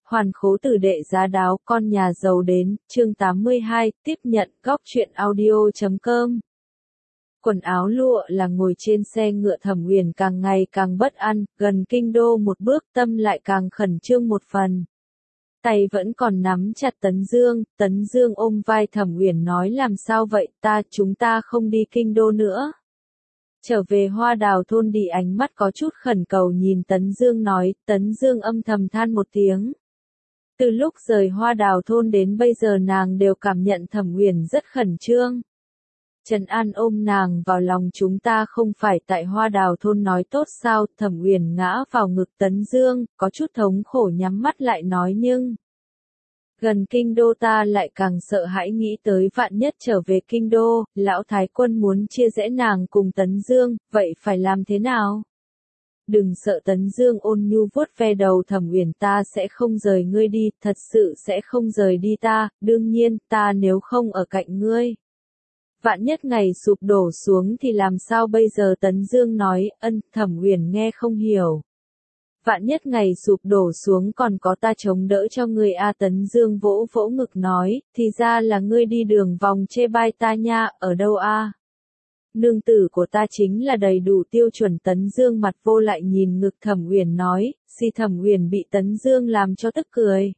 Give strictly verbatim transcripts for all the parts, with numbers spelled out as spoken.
Hoàn khố tử đệ giá đáo, con nhà giàu đến, chương tám mươi hai, tiếp nhận, góc truyện audio chấm com. Quần áo lụa là ngồi trên xe ngựa Thẩm Uyển càng ngày càng bất an, gần kinh đô một bước tâm lại càng khẩn trương một phần. Tay vẫn còn nắm chặt Tấn Dương, Tấn Dương ôm vai Thẩm Uyển nói làm sao vậy ta, chúng ta không đi kinh đô nữa. Trở về Hoa Đào thôn đi, ánh mắt có chút khẩn cầu nhìn Tấn Dương nói, Tấn Dương âm thầm than một tiếng. Từ lúc rời Hoa Đào thôn đến bây giờ nàng đều cảm nhận Thẩm Uyển rất khẩn trương. Trần An ôm nàng vào lòng, chúng ta không phải tại Hoa Đào thôn nói tốt sao, Thẩm Uyển ngã vào ngực Tấn Dương, có chút thống khổ nhắm mắt lại nói nhưng. Gần kinh đô ta lại càng sợ hãi, nghĩ tới vạn nhất trở về kinh đô, lão thái quân muốn chia rẽ nàng cùng Tấn Dương, vậy phải làm thế nào? Đừng sợ, Tấn Dương ôn nhu vuốt ve đầu Thẩm Uyển, ta sẽ không rời ngươi đi, thật sự sẽ không rời đi ta, đương nhiên, ta nếu không ở cạnh ngươi. Vạn nhất ngày sụp đổ xuống thì làm sao bây giờ? Tấn Dương nói, ân, Thẩm Uyển nghe không hiểu. Vạn nhất ngày sụp đổ xuống còn có ta chống đỡ cho ngươi a. Tấn Dương vỗ vỗ ngực nói, thì ra là ngươi đi đường vòng chê bai ta nha, ở đâu a? Nương tử của ta chính là đầy đủ tiêu chuẩn. Tấn Dương mặt vô lại nhìn ngực Thẩm Uyển nói, si. Thẩm Uyển bị Tấn Dương làm cho tức cười.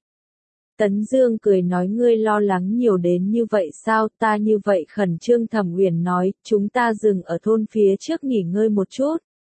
Tấn Dương cười nói, ngươi lo lắng nhiều đến như vậy sao, ta như vậy khẩn trương. Thẩm Uyển nói, chúng ta dừng ở thôn phía trước nghỉ ngơi một chút.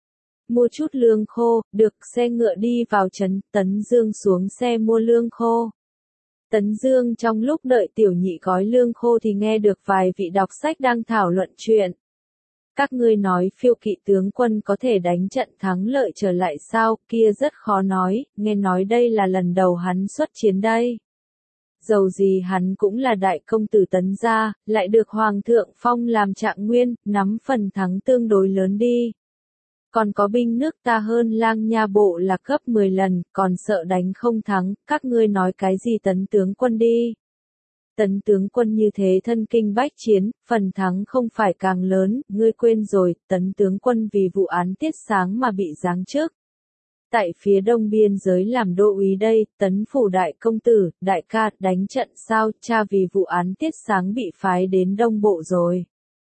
Mua chút lương khô, được, xe ngựa đi vào trấn, Tấn Dương xuống xe mua lương khô. Tấn Dương trong lúc đợi tiểu nhị gói lương khô thì nghe được vài vị đọc sách đang thảo luận chuyện. Các ngươi nói Phiêu Kỵ tướng quân có thể đánh trận thắng lợi trở lại sao, kia rất khó nói, nghe nói đây là lần đầu hắn xuất chiến đây. Dầu gì hắn cũng là đại công tử Tấn gia, lại được Hoàng thượng phong làm trạng nguyên, nắm phần thắng tương đối lớn đi. Còn có binh nước ta hơn Lang Nha bộ là gấp mười lần, còn sợ đánh không thắng, các ngươi nói cái gì? Tấn tướng quân đi. Tấn tướng quân như thế thân kinh bách chiến, phần thắng không phải càng lớn, ngươi quên rồi, Tấn tướng quân vì vụ án Tiết Sáng mà bị giáng chức. Tại phía đông biên giới làm đô úy đây, Tấn phủ đại công tử, đại ca, đánh trận sao, cha vì vụ án Tiết Sáng bị phái đến đông bộ rồi.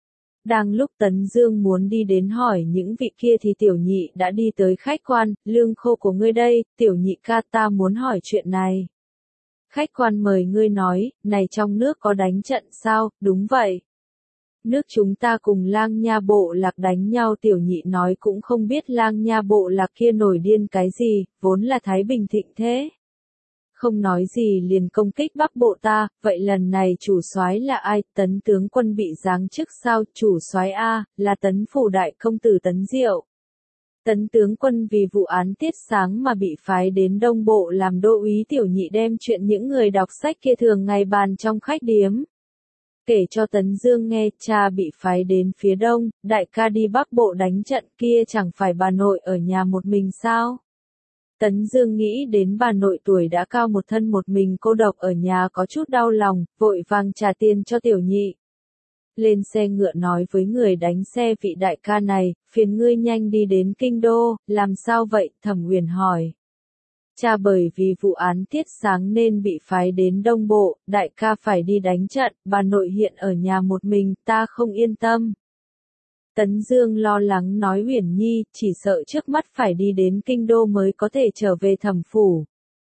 Đang lúc Tấn Dương muốn đi đến hỏi những vị kia thì tiểu nhị đã đi tới. Khách quan, lương khô của ngươi đây, tiểu nhị ca, ta muốn hỏi chuyện này. Khách quan mời ngươi nói, này trong nước có đánh trận sao? Đúng vậy. Nước chúng ta cùng Lang Nha bộ lạc đánh nhau. Tiểu nhị nói, cũng không biết Lang Nha bộ lạc kia nổi điên cái gì, vốn là Thái Bình thịnh thế. Không nói gì liền công kích Bắc bộ ta, vậy lần này chủ soái là ai? Tấn tướng quân bị giáng chức sao? Chủ soái a, là Tấn phủ đại công tử Tấn Diệu. Tấn tướng quân vì vụ án Tiết Sáng mà bị phái đến đông bộ làm đô úy. Tiểu nhị đem chuyện những người đọc sách kia thường ngày bàn trong khách điếm. Kể cho Tấn Dương nghe, cha bị phái đến phía đông, đại ca đi Bắc bộ đánh trận, kia chẳng phải bà nội ở nhà một mình sao? Tấn Dương nghĩ đến bà nội tuổi đã cao, một thân một mình cô độc ở nhà, có chút đau lòng, vội vàng trả tiền cho tiểu nhị. Lên xe ngựa nói với người đánh xe, vị đại ca này, phiền ngươi nhanh đi đến kinh đô, làm sao vậy? Thẩm Uyển hỏi. Cha bởi vì vụ án Tiết Sáng nên bị phái đến đông bộ, đại ca phải đi đánh trận, bà nội hiện ở nhà một mình, ta không yên tâm. Tấn Dương lo lắng nói, Uyển nhi, chỉ sợ trước mắt phải đi đến kinh đô mới có thể trở về Thẩm phủ.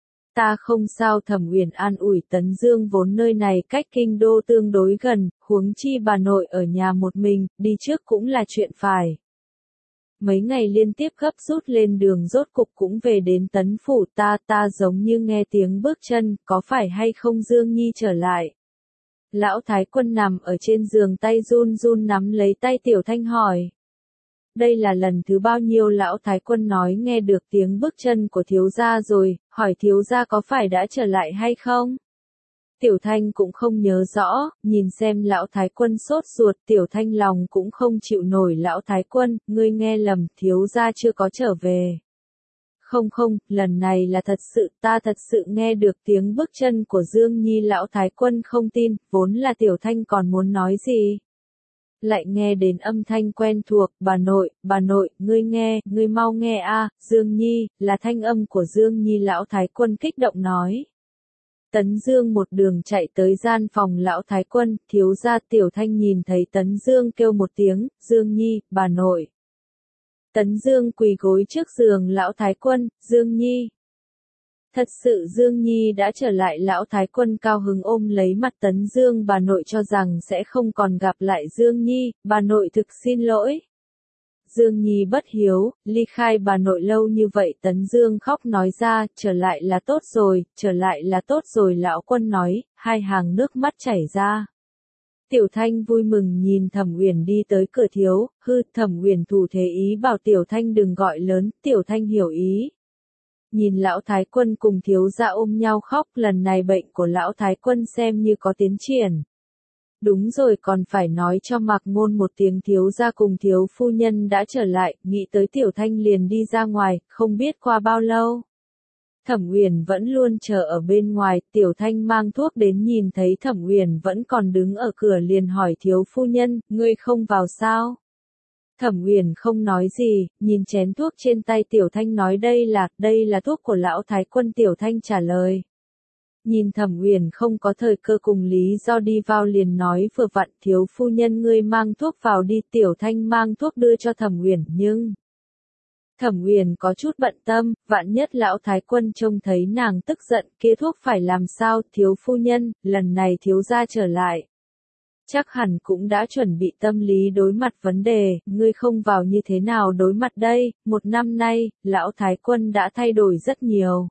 Ta không sao. Thẩm Uyển an ủi Tấn Dương, vốn nơi này cách kinh đô tương đối gần, huống chi bà nội ở nhà một mình, đi trước cũng là chuyện phải. Mấy ngày liên tiếp gấp rút lên đường rốt cục cũng về đến Tấn phủ. Ta ta giống như nghe tiếng bước chân, có phải hay không Dương nhi trở lại? Lão thái quân nằm ở trên giường, tay run run nắm lấy tay Tiểu Thanh hỏi. Đây là lần thứ bao nhiêu? Lão thái quân nói nghe được tiếng bước chân của thiếu gia rồi, hỏi thiếu gia có phải đã trở lại hay không? Tiểu Thanh cũng không nhớ rõ, nhìn xem lão thái quân sốt ruột, Tiểu Thanh lòng cũng không chịu nổi. Lão thái quân, ngươi nghe lầm, thiếu gia chưa có trở về. Không không, lần này là thật sự, ta thật sự nghe được tiếng bước chân của Dương Nhi. Lão thái quân không tin, vốn là Tiểu Thanh còn muốn nói gì. Lại nghe đến âm thanh quen thuộc, bà nội, bà nội, ngươi nghe, ngươi mau nghe a, Dương Nhi, là thanh âm của Dương Nhi. Lão thái quân kích động nói. Tấn Dương một đường chạy tới gian phòng lão thái quân, thiếu gia Tiểu Thanh nhìn thấy Tấn Dương kêu một tiếng, Dương Nhi, bà nội. Tấn Dương quỳ gối trước giường lão thái quân, Dương Nhi. Thật sự Dương Nhi đã trở lại, lão thái quân cao hứng ôm lấy mặt Tấn Dương, bà nội cho rằng sẽ không còn gặp lại Dương Nhi, bà nội thực xin lỗi. Dương Nhi bất hiếu, ly khai bà nội lâu như vậy. Tấn Dương khóc nói ra, trở lại là tốt rồi, trở lại là tốt rồi. Lão quân nói, hai hàng nước mắt chảy ra. Tiểu Thanh vui mừng nhìn Thẩm Uyển đi tới cửa, thiếu, hư. Thẩm Uyển thủ thế ý bảo Tiểu Thanh đừng gọi lớn. Tiểu Thanh hiểu ý. Nhìn lão thái quân cùng thiếu gia ôm nhau khóc, lần này bệnh của lão thái quân xem như có tiến triển. Đúng rồi, còn phải nói cho Mạc Ngôn một tiếng, thiếu gia cùng thiếu phu nhân đã trở lại. Nghĩ tới Tiểu Thanh liền đi ra ngoài, không biết qua bao lâu. Thẩm Uyển vẫn luôn chờ ở bên ngoài, Tiểu Thanh mang thuốc đến nhìn thấy Thẩm Uyển vẫn còn đứng ở cửa liền hỏi thiếu phu nhân, ngươi không vào sao? Thẩm Uyển không nói gì, nhìn chén thuốc trên tay Tiểu Thanh nói đây là, đây là thuốc của lão thái quân. Tiểu Thanh trả lời. Nhìn Thẩm Uyển không có thời cơ cùng lý do đi vào liền nói vừa vặn, thiếu phu nhân ngươi mang thuốc vào đi. Tiểu Thanh mang thuốc đưa cho Thẩm Uyển, nhưng Thẩm Uyển có chút bận tâm, vạn nhất lão thái quân trông thấy nàng tức giận, kia thuốc phải làm sao? Thiếu phu nhân, lần này thiếu gia trở lại, chắc hẳn cũng đã chuẩn bị tâm lý đối mặt vấn đề, ngươi không vào như thế nào đối mặt đây? Một năm nay, lão thái quân đã thay đổi rất nhiều.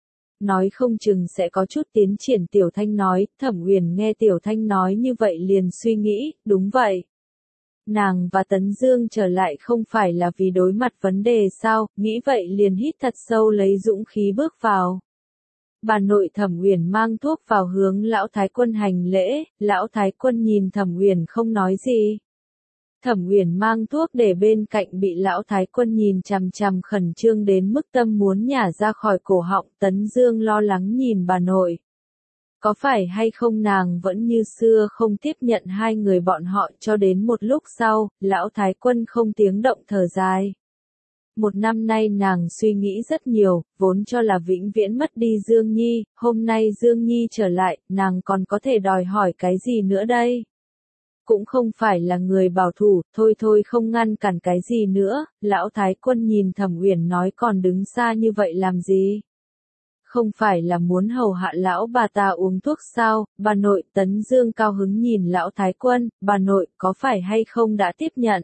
Nói không chừng sẽ có chút tiến triển. Tiểu Thanh nói. Thẩm Uyển nghe Tiểu Thanh nói như vậy liền suy nghĩ, đúng vậy. Nàng và Tấn Dương trở lại không phải là vì đối mặt vấn đề sao? Nghĩ vậy liền hít thật sâu lấy dũng khí bước vào. Bà nội Thẩm Uyển mang thuốc vào hướng lão thái quân hành lễ, lão thái quân nhìn Thẩm Uyển không nói gì. Thẩm Uyển mang thuốc để bên cạnh bị lão thái quân nhìn chằm chằm khẩn trương đến mức tâm muốn nhả ra khỏi cổ họng. Tấn Dương lo lắng nhìn bà nội. Có phải hay không nàng vẫn như xưa không tiếp nhận hai người bọn họ? Cho đến một lúc sau, lão thái quân không tiếng động thở dài. Một năm nay nàng suy nghĩ rất nhiều, vốn cho là vĩnh viễn mất đi Dương Nhi, hôm nay Dương Nhi trở lại, nàng còn có thể đòi hỏi cái gì nữa đây? Cũng không phải là người bảo thủ, thôi thôi không ngăn cản cái gì nữa. Lão thái quân nhìn Thẩm Uyển nói, còn đứng xa như vậy làm gì? Không phải là muốn hầu hạ lão bà ta uống thuốc sao? Bà nội. Tấn Dương cao hứng nhìn lão thái quân, bà nội, có phải hay không đã tiếp nhận?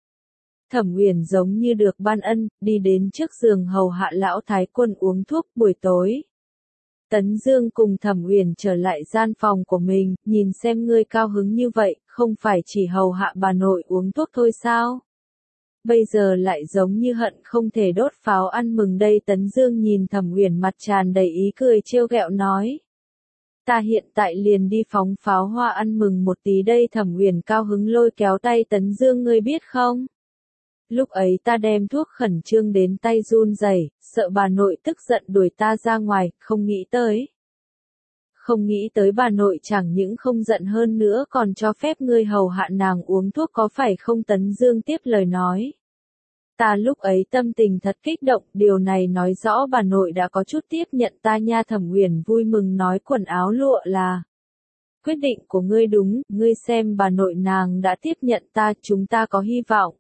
Thẩm Uyển giống như được ban ân, đi đến trước giường hầu hạ lão thái quân uống thuốc. Buổi tối, Tấn Dương cùng Thẩm Uyển trở lại gian phòng của mình, nhìn xem ngươi cao hứng như vậy, không phải chỉ hầu hạ bà nội uống thuốc thôi sao? Bây giờ lại giống như hận không thể đốt pháo ăn mừng đây. Tấn Dương nhìn Thẩm Uyển mặt tràn đầy ý cười trêu ghẹo nói. Ta hiện tại liền đi phóng pháo hoa ăn mừng một tí đây. Thẩm Uyển cao hứng lôi kéo tay Tấn Dương, ngươi biết không? Lúc ấy ta đem thuốc khẩn trương đến tay run rẩy, sợ bà nội tức giận đuổi ta ra ngoài, không nghĩ tới. Không nghĩ tới bà nội chẳng những không giận hơn nữa còn cho phép ngươi hầu hạ nàng uống thuốc, có phải không? Tấn Dương tiếp lời nói. Ta lúc ấy tâm tình thật kích động, điều này nói rõ bà nội đã có chút tiếp nhận ta nha. Thẩm Uyển vui mừng nói, quần áo lụa là quyết định của ngươi đúng, ngươi xem bà nội nàng đã tiếp nhận ta, chúng ta có hy vọng.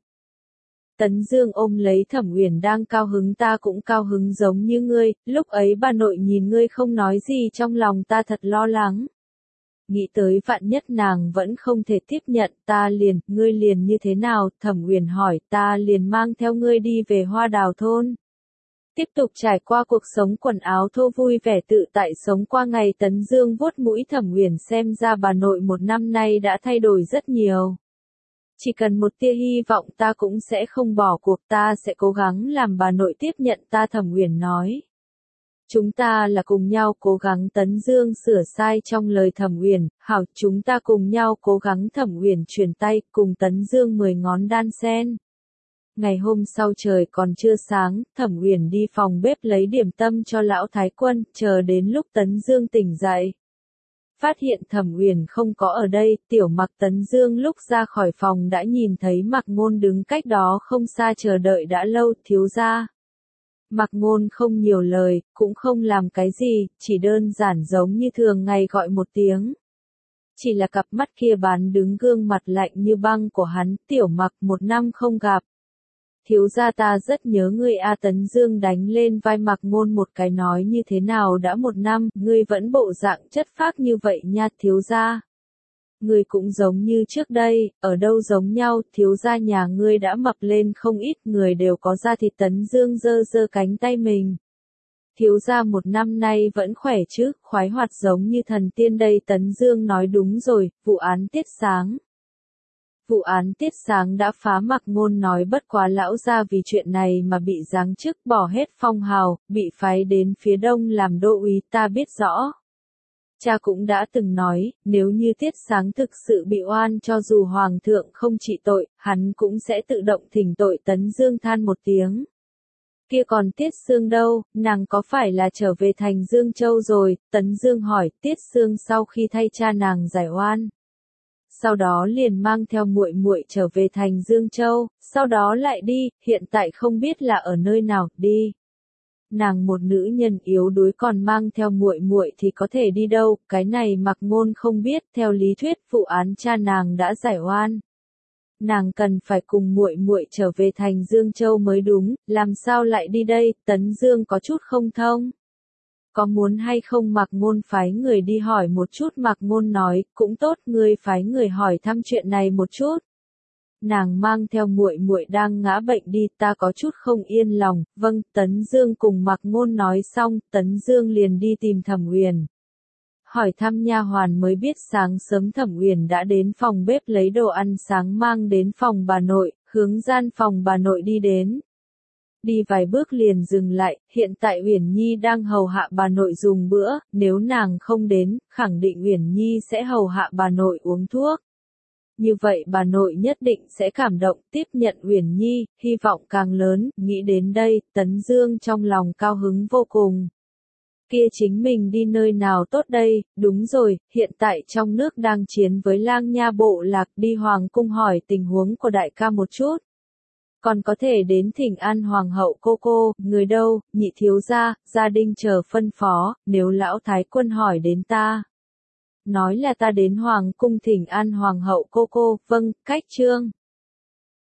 Tấn Dương ôm lấy Thẩm Uyển đang cao hứng, ta cũng cao hứng giống như ngươi, lúc ấy bà nội nhìn ngươi không nói gì trong lòng ta thật lo lắng. Nghĩ tới vạn nhất nàng vẫn không thể tiếp nhận, ta liền, ngươi liền như thế nào? Thẩm Uyển hỏi, ta liền mang theo ngươi đi về Hoa Đào thôn. Tiếp tục trải qua cuộc sống quần áo thô vui vẻ tự tại sống qua ngày. Tấn Dương vuốt mũi Thẩm Uyển, xem ra bà nội một năm nay đã thay đổi rất nhiều. Chỉ cần một tia hy vọng ta cũng sẽ không bỏ cuộc, ta sẽ cố gắng làm bà nội tiếp nhận ta. Thẩm Uyển nói. Chúng ta là cùng nhau cố gắng. Tấn Dương sửa sai trong lời Thẩm Uyển, hảo, chúng ta cùng nhau cố gắng. Thẩm Uyển chuyển tay, cùng Tấn Dương mười ngón đan sen. Ngày hôm sau trời còn chưa sáng, Thẩm Uyển đi phòng bếp lấy điểm tâm cho lão thái quân, chờ đến lúc Tấn Dương tỉnh dậy. Phát hiện Thẩm Uyển không có ở đây, tiểu Mặc. Tấn Dương lúc ra khỏi phòng đã nhìn thấy Mạc Ngôn đứng cách đó không xa chờ đợi đã lâu. Thiếu gia. Mạc Ngôn không nhiều lời, cũng không làm cái gì, chỉ đơn giản giống như thường ngày gọi một tiếng. Chỉ là cặp mắt kia bán đứng gương mặt lạnh như băng của hắn, Tiểu Mặc một năm không gặp. Thiếu gia ta rất nhớ ngươi A Tấn Dương đánh lên vai Mạc Ngôn một cái nói như thế nào đã một năm, ngươi vẫn bộ dạng chất phác như vậy nha thiếu gia. Ngươi cũng giống như trước đây, ở đâu giống nhau, thiếu gia nhà ngươi đã mập lên không ít, người đều có da thịt. Tấn Dương giơ giơ cánh tay mình. Thiếu gia một năm nay vẫn khỏe chứ, khoái hoạt giống như thần tiên đây. Tấn Dương nói đúng rồi, vụ án Tiết Sáng. Vụ án Tiết Sáng đã phá. Mạc Ngôn nói bất quá lão gia vì chuyện này mà bị giáng chức, bỏ hết phong hào, bị phái đến phía đông làm đô úy, ta biết rõ. Cha cũng đã từng nói, nếu như Tiết Sáng thực sự bị oan, cho dù Hoàng thượng không trị tội, hắn cũng sẽ tự động thỉnh tội. Tấn Dương than một tiếng. Kia còn Tiết Sương đâu, nàng có phải là trở về thành Dương Châu rồi? Tấn Dương hỏi. Tiết Sương sau khi thay cha nàng giải oan, sau đó liền mang theo muội muội trở về thành Dương Châu, sau đó lại đi, hiện tại không biết là ở nơi nào, đi. Nàng một nữ nhân yếu đuối còn mang theo muội muội thì có thể đi đâu, cái này Mạc Ngôn không biết. Theo lý thuyết vụ án cha nàng đã giải oan, nàng cần phải cùng muội muội trở về thành Dương Châu mới đúng, làm sao lại đi đây? Tấn Dương có chút không thông. Có muốn hay không Mạc Ngôn phái người đi hỏi một chút? Mạc Ngôn nói, cũng tốt, ngươi phái người hỏi thăm chuyện này một chút. Nàng mang theo muội muội đang ngã bệnh đi, ta có chút không yên lòng. Vâng, Tấn Dương cùng Mạc Ngôn nói xong, Tấn Dương liền đi tìm Thẩm Uyển. Hỏi thăm nha hoàn mới biết sáng sớm Thẩm Uyển đã đến phòng bếp lấy đồ ăn sáng mang đến phòng bà nội, hướng gian phòng bà nội đi đến. Đi vài bước liền dừng lại, hiện tại Uyển Nhi đang hầu hạ bà nội dùng bữa, nếu nàng không đến, khẳng định Uyển Nhi sẽ hầu hạ bà nội uống thuốc. Như vậy bà nội nhất định sẽ cảm động, tiếp nhận Uyển Nhi, hy vọng càng lớn. Nghĩ đến đây, Tấn Dương trong lòng cao hứng vô cùng. Kia chính mình đi nơi nào tốt đây? Đúng rồi, hiện tại trong nước đang chiến với Lang Nha bộ lạc, đi hoàng cung hỏi tình huống của đại ca một chút. Còn có thể đến thỉnh an hoàng hậu cô cô, người đâu? Nhị thiếu gia, gia đình chờ phân phó, nếu lão thái quân hỏi đến ta, nói là ta đến hoàng cung thỉnh an hoàng hậu cô cô. Vâng, cách chương.